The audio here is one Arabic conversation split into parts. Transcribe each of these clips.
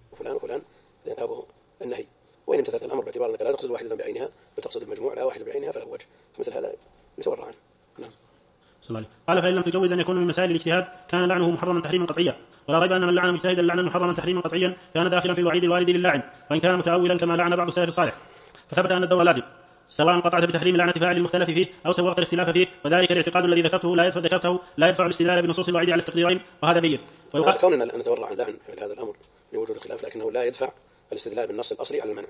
وفلان وفلان ينتابه النهي. وإن امتثلت الأمر باعتبار أنك لا تقصد واحدة بعينها بل تقصد المجموع لا واحدة بعينها فلا وجه، فمثل هذا يتورع عنه. نعم. قال فإن لم تجوز أن يكون من مسائل الاجتهاد كان لعنه محرما تحريما قطعيا، ولا ريب أن من لعن مجتهدا لعنا محرما تحريما قطعيا كان داخلا في الوعيد الوارد للاعن، وإن كان متأولا كما لعن بعض السلف الصالح. فثبت أن الدور لازم سواء قطعت بتحريم لعنة فاعل المختلف فيه أو سوغت الاختلاف فيه، وذلك الاعتقاد الذي ذكرته لا يدفع الاستدلال بنصوص الوعيد على التقديرين، وهذا بين. ويقال كوننا نتورع عن لعن في هذا الأمر لوجود الخلاف لكنه لا يدفع الاستدلال بالنص الأصلي على المنع.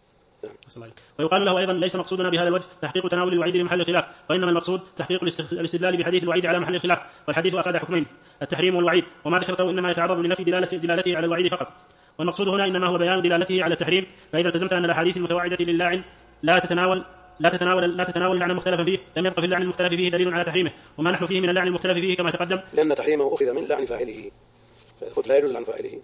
ويقال له أيضا ليس مقصودنا بهذا الوجه تحقيق تناول الوعيد لمحل الخلاف، وإنما المقصود تحقيق الاستدلال بحديث الوعيد على محل الخلاف، والحديث أفاد حكمين التحريم والوعيد، وما ذكرته إنما يتعرض لنفي دلالته على الوعيد فقط، والمقصود هنا إنما هو بيان دلالته على التحريم. فإذا التزمت أن الأحاديث المتوعدة للاعن لا تتناول اللعن المختلف فيه لم يبقى في اللعن المختلف فيه دليل على تحريمه، وما نحن فيه من اللعن المختلف فيه كما تقدم لأن تحريمه أخذ من لعن فاعله، فقلت لا يجوز لعن فاعله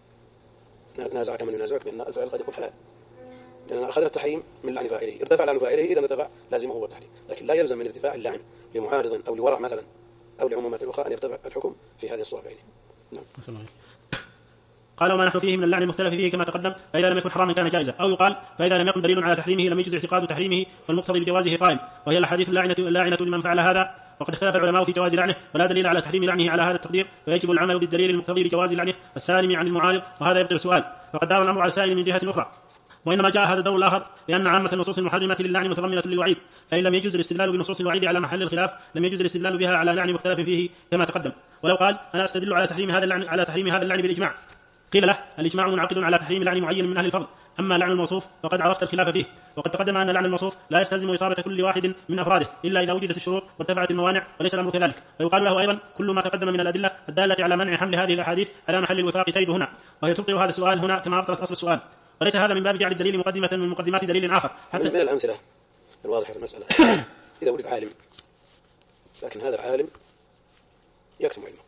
نازعك من ينازعك بأن الفاعل قد يكون حلال، لأن أخذنا التحريم من لعن فاعله، ارتفع لعن فاعله إذا ارتفع لازمه هو التحريم، لكن لا يلزم من ارتفاع اللعن لمعارض أو لورع مثلا أو لعمومات أخرى أن يرتفع الحكم في هذه الصورة بعينه. نعم. قال وما نحن فيه من اللعن المختلف فيه كما تقدم فإذا لم يكن حراما كان جائزا، أو يقال فإذا لم يكن دليل على تحريمه لم يجوز اعتقاد تحريمه فالمقتضي بجوازه قائم، وهي الأحاديث اللاعنة لمن فعل هذا، وقد اختلف العلماء في جواز لعنه ولا دليل على تحريم لعنه على هذا التقدير، فيجب العمل بالدليل المقتضي لجواز لعنه السالم عن المعارض، وهذا يبدأ السؤال فقد دار الأمر على السائل من جهة أخرى، وإنما جاء هذا الدور الآخر لأن عامة النصوص المحرمة للعن متضمنة للوعيد، فإن لم يجوز الاستدلال بنصوص الوعيد على محل الخلاف لم يجوز الاستدلال بها على لعن مختلف فيه كما تقدم. ولو قال أنا أستدل على تحريم هذا اللعن بالإجماع، قيل له الإجماع منعقد على تحريم لعن معين من أهل الفضل، أما لعن الموصوف فقد عرفت الخلاف فيه، وقد تقدم أن لعن الموصوف لا يستلزم إصابة كل واحد من أفراده إلا إذا وجدت الشروط وارتفعت الموانع، وليس الأمر كذلك. ويقال له أيضا كل ما تقدم من الأدلة الدالة على منع حمل هذه الأحاديث على محل الوفاق ترد هنا، وهي تبطل هذا السؤال هنا كما أبطلت أصل السؤال، وليس هذا من باب جعل الدليل مقدمة من مقدمات دليل آخر. حتى من الأمثلة الواضحة في المسألة إذا وجد عالم لكن هذا العالم يكتم علمه،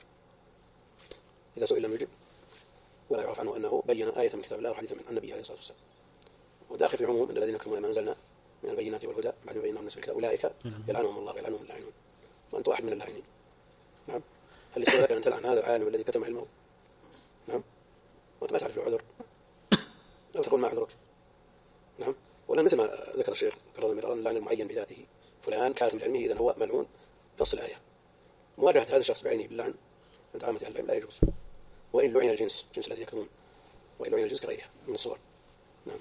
إذا سئل لم يجب ولا يعرف عنه أنه بين آية من كتاب الله وحديثا من النبي عليه الصلاة والسلام، وداخل في عموم الذين يكتمون ما أنزلنا من البينات والهدى بعد ما بيناهم الناس الكتاب أولئك يلعنهم الله ويلعنهم اللاعنون، وأنت واحد من اللاعنين. نعم. هل يستوي لك أن تلعن هذا العالم الذي كتم علمه؟ نعم. وأنت ما تعرف له عذر أو تقول ما عذرك؟ نعم. ولا مثل ما ذكر الشيخ كرر مرارا اللعن المعين بذاته فلان كاتم علمه إذن هو ملعون نص الآية. مواجهة هذا الشخص بعينه باللعن عند عامة أهل العلم لا يجوز، وإن لعن الجنس الذي يكتمون، وإن لعن الجنس كغيرها من الصور. نعم.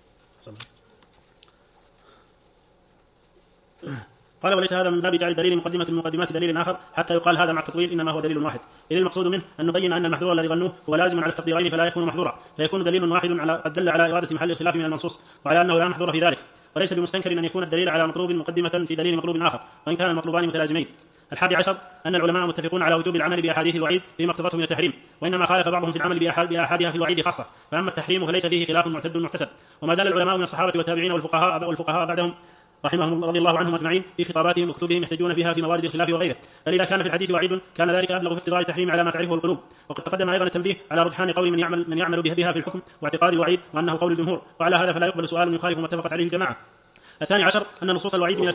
قال وليس هذا من باب جعل دليل مقدمة من مقدمات دليل آخر حتى يقال هذا مع التطويل إنما هو دليل واحد، إذ المقصود منه أن نبين أن المحذور الذي ظنوه هو لازم على التقديرين فلا يكون محذورا، فيكون دليل واحد قد دل على إرادة محل الخلاف من المنصوص وعلى أنه لا محذور في ذلك، وليس بمستنكر أن يكون الدليل على مطلوب مقدمة في دليل مطلوب آخر وإن كان المطلوبان متلازمين. 11 أن العلماء متفقون على وجوب العمل بأحاديث الوعيد فيما اقتضته من التحريم، وإنما خالف بعضهم في العمل بأحادها في الوعيد خاصة، فأما التحريم فليس فيه خلاف معتد محتسب، وما زال العلماء من الصحابة والتابعين والفقهاء بعدهم رحمهم رضي الله عنهم أجمعين في خطاباتهم وكتبهم يحتجون بها في موارد الخلاف وغيره، فلذا كان في الحديث وعيد كان ذلك أبلغ في اقتضاء التحريم على ما تعرفه القلوب. وقد تقدم أيضا التنبيه على رجحان قول من يعمل بها في الحكم واعتقاد الوعيد وأنه قول الجمهور، وعلى هذا فلا يقبل سؤال يخالف ما اتفقت عليه الجماعة. 12 أن نصوص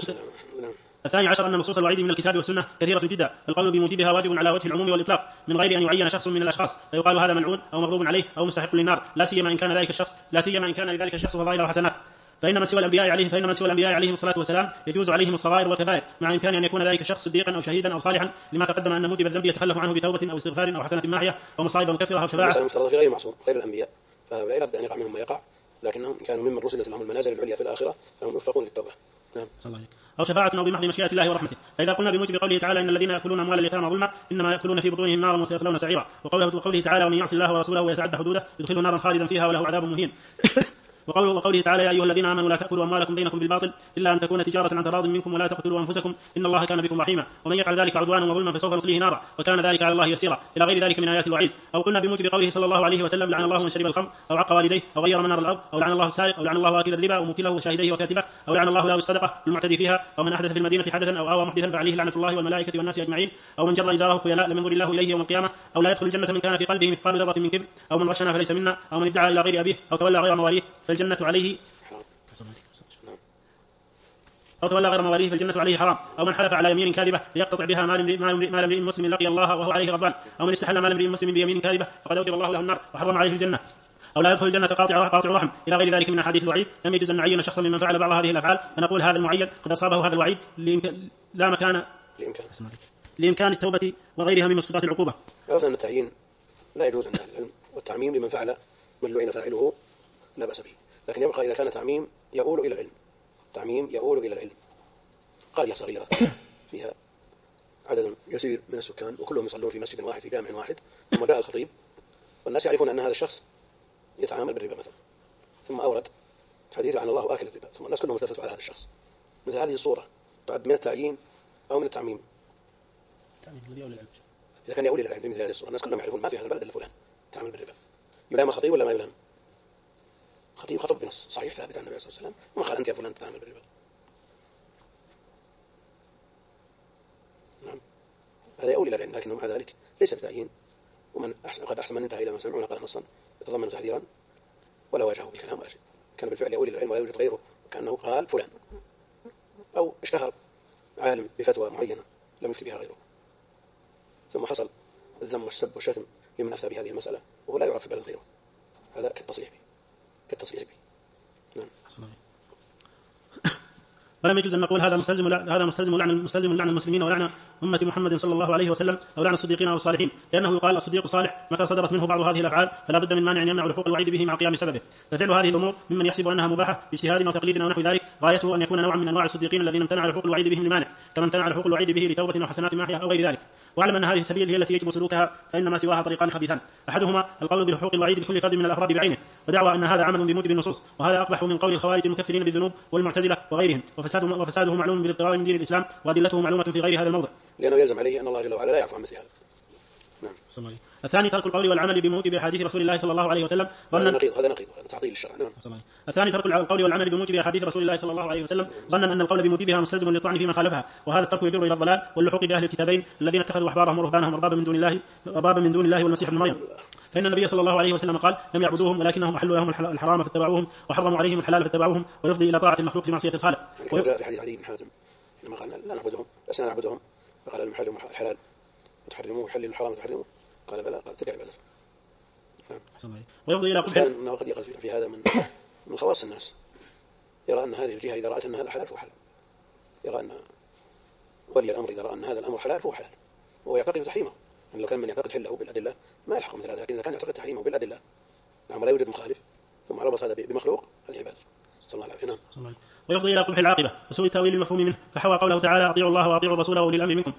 الوعيد من الكتاب والسنة كثيرة جدا، القول بموجبها واجب على وجه العموم والإطلاق من غير أن يعين شخص من الأشخاص فيقال هذا ملعون أو مغضوب عليه أو مستحق للنار، لا سيما إن كان لذلك الشخص فضائل وحسنات. فإن من سوى الأنبياء عليهم الصلاة والسلام يجوز عليهم الصغائر والكبائر مع إمكان أن يكون ذلك الشخص صديقا أو شهيدا أو صالحا، لما تقدم أن موجب الذنب يتخلف عنه بتوبة أو استغفار أو حسنة ماحية أو مصائب مكفرة أو شفاعة. المفترض في غير معصوم غير الأنبياء، فهؤلاء لا بد أن يقع منهم ما يقع، لكنهم كانوا ممن رسلت لهم المنازل العليا في الآخرة فهم يوفقون للتوبة. نعم. أو شفاعة أو بمحض مشيئة الله ورحمته. فإذا قلنا بموجب قوله تعالى إن الذين يأكلون أموال اليتامى ظلما إنما يأكلون في بطونهم نارا وسيصلون سعيرا، وقوله تعالى ومن يعص الله ورسوله ويتعدى حدوده يدخله نارا خالدا فيها وله عذاب مهين. وقوله تعالى يا أيها الذين آمنوا لا تأكلوا أموالكم بينكم بالباطل إلا أن تكون تجارة عن تراض منكم ولا تقتلوا أنفسكم إن الله كان بكم رحيما ومن يفعل ذلك عدوانا وظلما فسوف نصليه نارا وكان ذلك على الله يسيرا إلى غير ذلك من آيات الوعيد. أو قلنا بموجب قوله صلى الله عليه وسلم لعن الله من شرب الخمر أو عق والديه أو غير منار الأرض أو لعن الله السارق أو لعن الله آكل الربا وموكله وشاهديه وكاتبه أو لعن الله له الصدقة المعتدي فيها أو من أحدث في المدينة حدثا أو آوى محدثا فعليه لعنة الله والملائكة والناس أجمعين أو من جر إزاره خيلاء لم ينظر الله إليه يوم القيامة أو لا يدخل الجنة من كان في قلبه مثقال ذرة من كبر أو من غشنا فليس منا أو من ادعى إلى غير أبيه أو تولى غير مواليه فالجنة عليه فالجنة عليه حرام أو من حلف على يمين كاذبة ليقتطع بها مال امرئ مسلم لقي الله وهو عليه غضبان أو من استحل مال امرئ مسلم بيمين كاذبة فقد أوجب الله له النار وحرم عليه الجنة أو لا يدخل الجنة قاطع رحم إلى غير ذلك من أحاديث الوعيد، لم يجوز أن نعين شخصا ممن فعل بعض هذه الأفعال فنقول هذا المعين قد أصابه هذا الوعيد لإمكان التوبة وغيرها من مسقطات العقوبة. عرفنا أن التعيين لا يجوز عند أهل العلم، والتعميم لمن فعل من لعن فاعله لا بأس به، لكن يبقى إذا كان تعميم يؤول إلى العلم، تعميم يؤول إلى العلم. قرية صغيرة فيها عدد يسير من السكان وكلهم يصلون في مسجد واحد في جامع واحد، ثم جاء الخطيب والناس يعرفون أن هذا الشخص يتعامل بالربا مثلا، ثم أورد حديث عن الله آكل الربا، ثم الناس كلهم التفتوا على هذا الشخص. مثل هذه الصورة تعد من التعيين أو من التعميم؟ إذا كان يؤول إلى العلم مثل هذه الصورة، الناس كلهم يعرفون ما في هذا البلد إلا فلان تعامل بالربا، يلام الخطيب ولا ما يلام؟ الخطيب خطب بنص صحيح ثابت عن النبي صلى الله عليه وسلم، وما قال أنت يا فلان تتعامل بالربا. نعم، هذا يؤول إلى العلم، لكنه مع ذلك ليس بتعيين. ومن قد أحسن من انتهى إلى ما سمعون قال نصا يتضمن تحذيرا ولا واجهه بالكلام ولا شيء، كان بالفعل يؤول إلى العلم ولا يوجد غيره، كأنه قال فلان، أو اشتهر عالم بفتوى معينة لم يفتي بها غيره، ثم حصل الذم والسب والشتم لمن أفتى بهذه المسألة وهو لا يعرف بلد غيره، هذا كالتصريح به. نعم. ولم يجوز أن نقول هذا مستلزم لعن المسلمين ولعن أمة محمد صلى الله عليه وسلم أو لعن الصديقين أو الصالحين، لأنه يقال الصديق صالح متى صدرت منه بعض هذه الأفعال فلا بد من مانع يمنع لحوق الوعيد به مع قيام سببه. ففعل هذه الأمور ممن يحسب أنها مباحة باجتهاد أو تقليد أو نحو ذلك غايته أن يكون نوعا من أنواع الصديقين الذين امتنع لحوق الوعيد بهم لمانع، كما امتنع لحوق الوعيد به لتوبة وحسنات ماحية أو غير ذلك. واعلم أن هذه السبيل هي التي يجب سلوكها، فإن ما سواها طريقان خبيثان، أحدهما القول بحقوق الوعيد لكل فرد من الأفراد بعينه ودعوى أن هذا عمل بموجب النصوص، وهذا أقبح من قول الخوارج المكفرين بالذنوب والمعتزلة وغيرهم، وفساده معلوم بالاضطرار من دين الإسلام وأدلته معلومة في غير هذا الموضع، لأنه يلزم عليه أن الله جل وعلا لا يعفو عن مثل هذا. نعم. الثاني ترك القول والعمل بموجب أحاديث رسول الله صلى الله عليه وسلم، هذا نقيض تعطيل الشرع. نعم. الثاني ترك القول والعمل بموجب أحاديث رسول الله صلى الله عليه وسلم ظنا أن القول بموجبها مستلزم للطعن فيما خالفها، وهذا الترك يجر إلى الضلال واللحوق بأهل الكتابين الذين اتخذوا أحبارهم ورهبانهم أربابا من دون الله والمسيح ابن مريم، فإن النبي صلى الله عليه وسلم قال لم يعبدوهم ولكنهم أحلوا لهم الحرام فاتبعوهم وحرموا عليهم الحلال فاتبعوهم، ويفضي إلى طاعة المخلوق في معصية الخالق. وجاء في حديث عدي بن حاتم لما قال لا نعبدهم لسنا نعبدهم، فقال المحل الحلال وتحرموه يحلل الحرام وتحرموه، قال بلى، قال تلك عبادته. ويفضي إلى قبح أنه قد يقل في هذا من خواص الناس، يرى أن هذه الجهة إذا رأت أن هذا حلال فهو حلال، يرى أن ولي الأمر إذا رأى أن هذا الأمر حلال فهو حلال، وهو يعتقد تحريمه. يعني لو كان من يعتقد حله بالأدلة ما يلحق مثل هذا، لكن إذا كان يعتقد تحريمه بالأدلة نعم لا يوجد مخالف ثم ربط هذا بمخلوق العباد صلى الله عليه وسلم. ويفضي إلى قبح العاقبة وسوء التأويل المفهوم منه، فحوى قوله تعالى أطيعوا الله وأطيعوا الرسول وأولي الأمر منكم،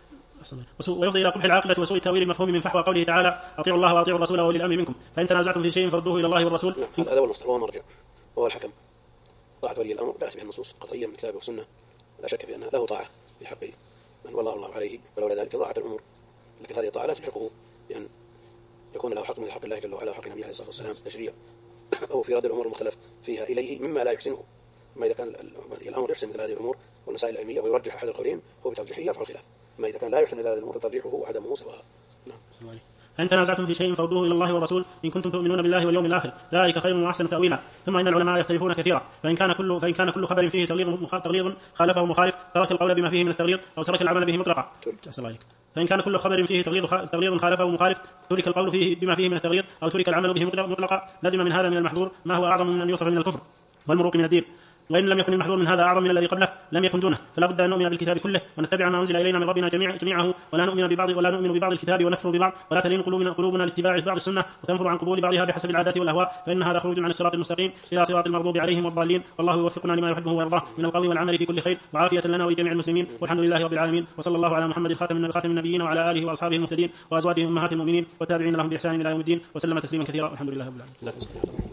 ويفضي إلى قبح العاقبة وسوء التأويل المفهوم من فحوى قوله تعالى أطيعوا الله وأطيعوا الرسول وأولي الأمر منكم، فإن تنازعتم في شيء فردوه إلى الله والرسول. نعم. هذا هو المصدر وهو مرجع وهو الحكم. طاعة ولي الأمر بأس بها النصوص قطعية من الكتاب والسنة، لا شك في أنها له طاعة في حق من والله الله عليه، ولولا ذلك ضاعت الأمور، لكن هذه الطاعة لا تلحقه بأن يكون له حق من حق الله جل وعلا وحق النبي عليه الصلاة والسلام في التشريع أو في رد الأمور المختلف فيها إليه مما لا يحسنه. أما إذا كان الأمر يحسن مثل هذه الأمور والمسائل العلمية ويرجح أحد القولين هو بترجيحه يفعل الخلاف، أما إذا كان لا يحسن مثل هذه الأمور ترجيحه وعدمه سواء. نعم. فإن تنازعتم في شيء فردوه إلى الله والرسول إن كنتم تؤمنون بالله واليوم الآخر ذلك خير وأحسن تأويلا. ثم إن العلماء يختلفون كثيرا، فإن كان كل خبر فيه تغليظ خالفه مخالف ترك القول بما فيه من التغليظ أو ترك العمل به مطلقا. فإن كان كل خبر فيه تغليظ خالفه مخالف ترك القول فيه بما فيه من التغليظ أو ترك العمل به مطلقا، لازم من هذا من المحظور ما هو أعظم من أن يوصف من الكفر والمروق من الدين، وإن لم يكن المحظور من هذا أعظم من الذي قبله لم يكن دونه، فلا بد أن نؤمن بالكتاب كله ونتبع ما أنزل إلينا من ربنا جميعه، ولا نؤمن ببعض الكتاب ونكفر ببعض، ولا تلين قلوبنا لاتباع بعض السنة وتنفر عن قبول بعضها بحسب العادات والأهواء، فإن هذا خروج عن الصراط المستقيم إلى صراط المغضوب عليهم والضالين. والله يوفقنا لما يحبه ويرضاه من القول والعمل في كل خير، وعافية لنا ولجميع المسلمين، والحمد لله رب العالمين، وصلى الله على محمد خاتم النبيين وعلى آله وأصحابه المهتدين وأزواجه أمهات المؤمنين والتابعين لهم بإحسان إلى يوم الدين، وسلم تسليما كثيرا، والحمد لله رب العالمين.